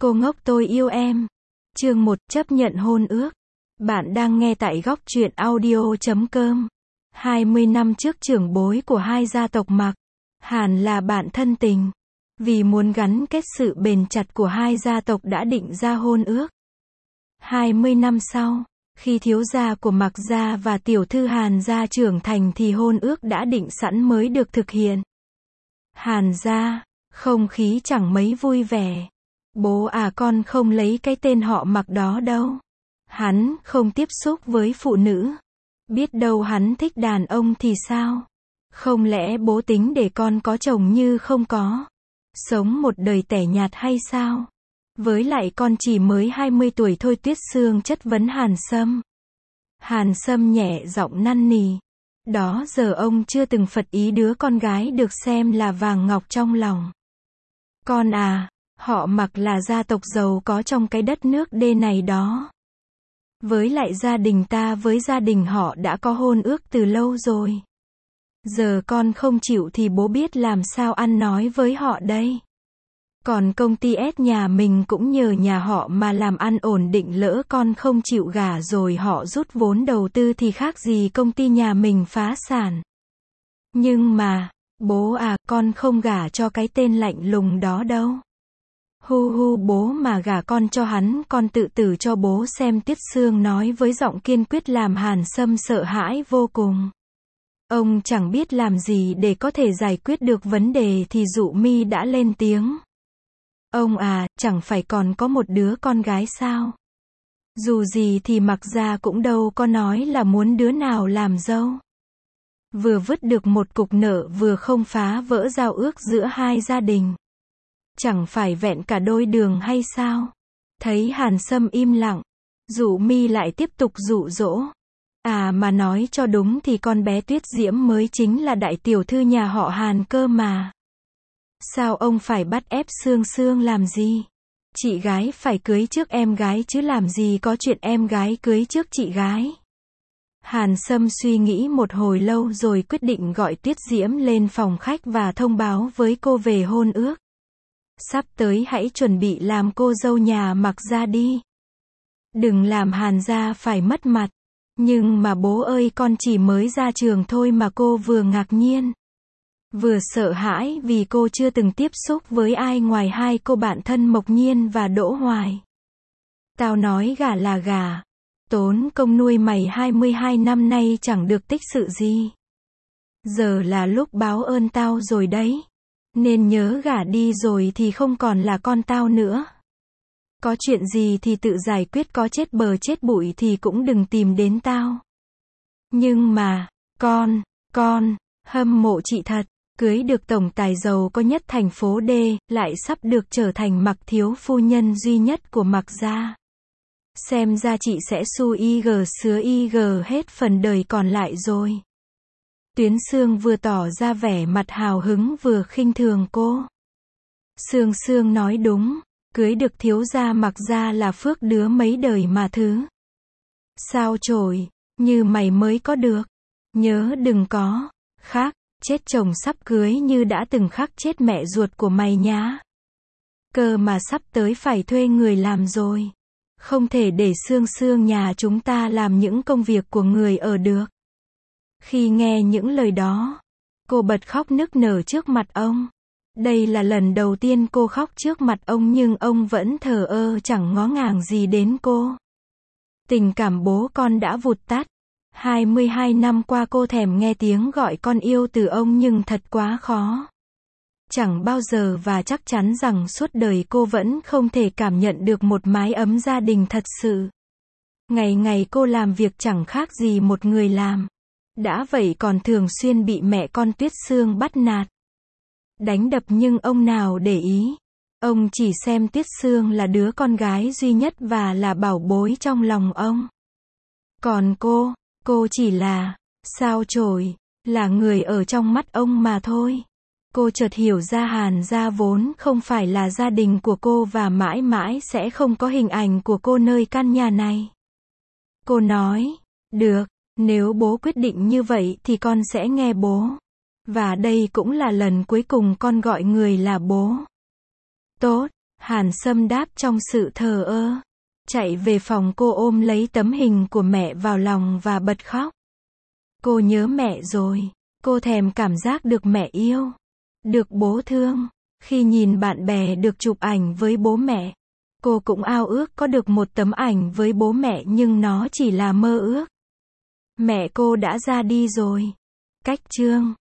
Cô ngốc tôi yêu em. Chương 1, chấp nhận hôn ước. Bạn đang nghe tại góc truyện audio.com. 20 năm trước trưởng bối của hai gia tộc Mạc, Hàn là bạn thân tình. Vì muốn gắn kết sự bền chặt của hai gia tộc đã định ra hôn ước. 20 năm sau, khi thiếu gia của Mạc gia và tiểu thư Hàn gia trưởng thành thì hôn ước đã định sẵn mới được thực hiện. Hàn gia, không khí chẳng mấy vui vẻ. Bố à, con không lấy cái tên họ Mạc đó đâu. Hắn không tiếp xúc với phụ nữ. Biết đâu hắn thích đàn ông thì sao? Không lẽ bố tính để con có chồng như không có? Sống một đời tẻ nhạt hay sao? Với lại con chỉ mới 20 tuổi thôi. Tuyết Sương chất vấn Hàn Sâm. Hàn Sâm nhẹ giọng năn nỉ. Đó giờ ông chưa từng phật ý đứa con gái được xem là vàng ngọc trong lòng. Con à, họ Mạc là gia tộc giàu có trong cái đất nước đê này đó. Với lại gia đình ta với gia đình họ đã có hôn ước từ lâu rồi. Giờ con không chịu thì bố biết làm sao ăn nói với họ đây. Còn công ty S nhà mình cũng nhờ nhà họ mà làm ăn ổn định, lỡ con không chịu gả rồi họ rút vốn đầu tư thì khác gì công ty nhà mình phá sản. Nhưng mà, bố à, con không gả cho cái tên lạnh lùng đó đâu. Hu hu, bố mà gả con cho hắn, con tự tử cho bố xem. Tuyết Sương nói với giọng kiên quyết làm Hàn Sâm sợ hãi vô cùng. Ông chẳng biết làm gì để có thể giải quyết được vấn đề thì Dụ Mi đã lên tiếng. Ông à, chẳng phải còn có một đứa con gái sao? Dù gì thì Mạc gia cũng đâu có nói là muốn đứa nào làm dâu. Vừa vứt được một cục nợ vừa không phá vỡ giao ước giữa hai gia đình. Chẳng phải vẹn cả đôi đường hay sao? Thấy Hàn Sâm im lặng, Dụ Mi lại tiếp tục dụ dỗ. À mà nói cho đúng thì con bé Tuyết Diễm mới chính là đại tiểu thư nhà họ Hàn cơ mà. Sao ông phải bắt ép Sương Sương làm gì? Chị gái phải cưới trước em gái chứ làm gì có chuyện em gái cưới trước chị gái. Hàn Sâm suy nghĩ một hồi lâu rồi quyết định gọi Tuyết Diễm lên phòng khách và thông báo với cô về hôn ước. Sắp tới hãy chuẩn bị làm cô dâu nhà Mạc gia đi. Đừng làm Hàn gia phải mất mặt. Nhưng mà bố ơi, con chỉ mới ra trường thôi mà. Cô vừa ngạc nhiên, vừa sợ hãi vì cô chưa từng tiếp xúc với ai ngoài hai cô bạn thân Mộc Nhiên và Đỗ Hoài. Tao nói gả là gả. Tốn công nuôi mày 22 năm nay chẳng được tích sự gì. Giờ là lúc báo ơn tao rồi đấy. Nên nhớ gả đi rồi thì không còn là con tao nữa. Có chuyện gì thì tự giải quyết, có chết bờ chết bụi thì cũng đừng tìm đến tao. Nhưng mà, con, hâm mộ chị thật. Cưới được tổng tài giàu có nhất thành phố D, lại sắp được trở thành Mạc thiếu phu nhân duy nhất của Mạc gia. Xem ra chị sẽ xu IG sứa IG hết phần đời còn lại rồi. Tuyến Sương vừa tỏ ra vẻ mặt hào hứng vừa khinh thường cô. Sương Sương nói đúng, cưới được thiếu gia Mạc gia là phước đứa mấy đời mà thứ. Sao chổi, như mày mới có được. Nhớ đừng có khác, chết chồng sắp cưới như đã từng khắc chết mẹ ruột của mày nhá. Cơ mà sắp tới phải thuê người làm rồi. Không thể để Sương Sương nhà chúng ta làm những công việc của người ở được. Khi nghe những lời đó, cô bật khóc nức nở trước mặt ông. Đây là lần đầu tiên cô khóc trước mặt ông nhưng ông vẫn thờ ơ chẳng ngó ngàng gì đến cô. Tình cảm bố con đã vụt tắt. 22 năm qua cô thèm nghe tiếng gọi con yêu từ ông nhưng thật quá khó. Chẳng bao giờ và chắc chắn rằng suốt đời cô vẫn không thể cảm nhận được một mái ấm gia đình thật sự. Ngày ngày cô làm việc chẳng khác gì một người làm. Đã vậy còn thường xuyên bị mẹ con Tuyết Sương bắt nạt, đánh đập nhưng ông nào để ý. Ông chỉ xem Tuyết Sương là đứa con gái duy nhất và là bảo bối trong lòng ông. Còn cô chỉ là sao chổi, là người ở trong mắt ông mà thôi. Cô chợt hiểu ra Hàn gia vốn không phải là gia đình của cô và mãi mãi sẽ không có hình ảnh của cô nơi căn nhà này. Cô nói, được, nếu bố quyết định như vậy thì con sẽ nghe bố. Và đây cũng là lần cuối cùng con gọi người là bố. Tốt, Hàn Sâm đáp trong sự thờ ơ. Chạy về phòng cô ôm lấy tấm hình của mẹ vào lòng và bật khóc. Cô nhớ mẹ rồi. Cô thèm cảm giác được mẹ yêu. Được bố thương. Khi nhìn bạn bè được chụp ảnh với bố mẹ, cô cũng ao ước có được một tấm ảnh với bố mẹ nhưng nó chỉ là mơ ước. Mẹ cô đã ra đi rồi. Cách chương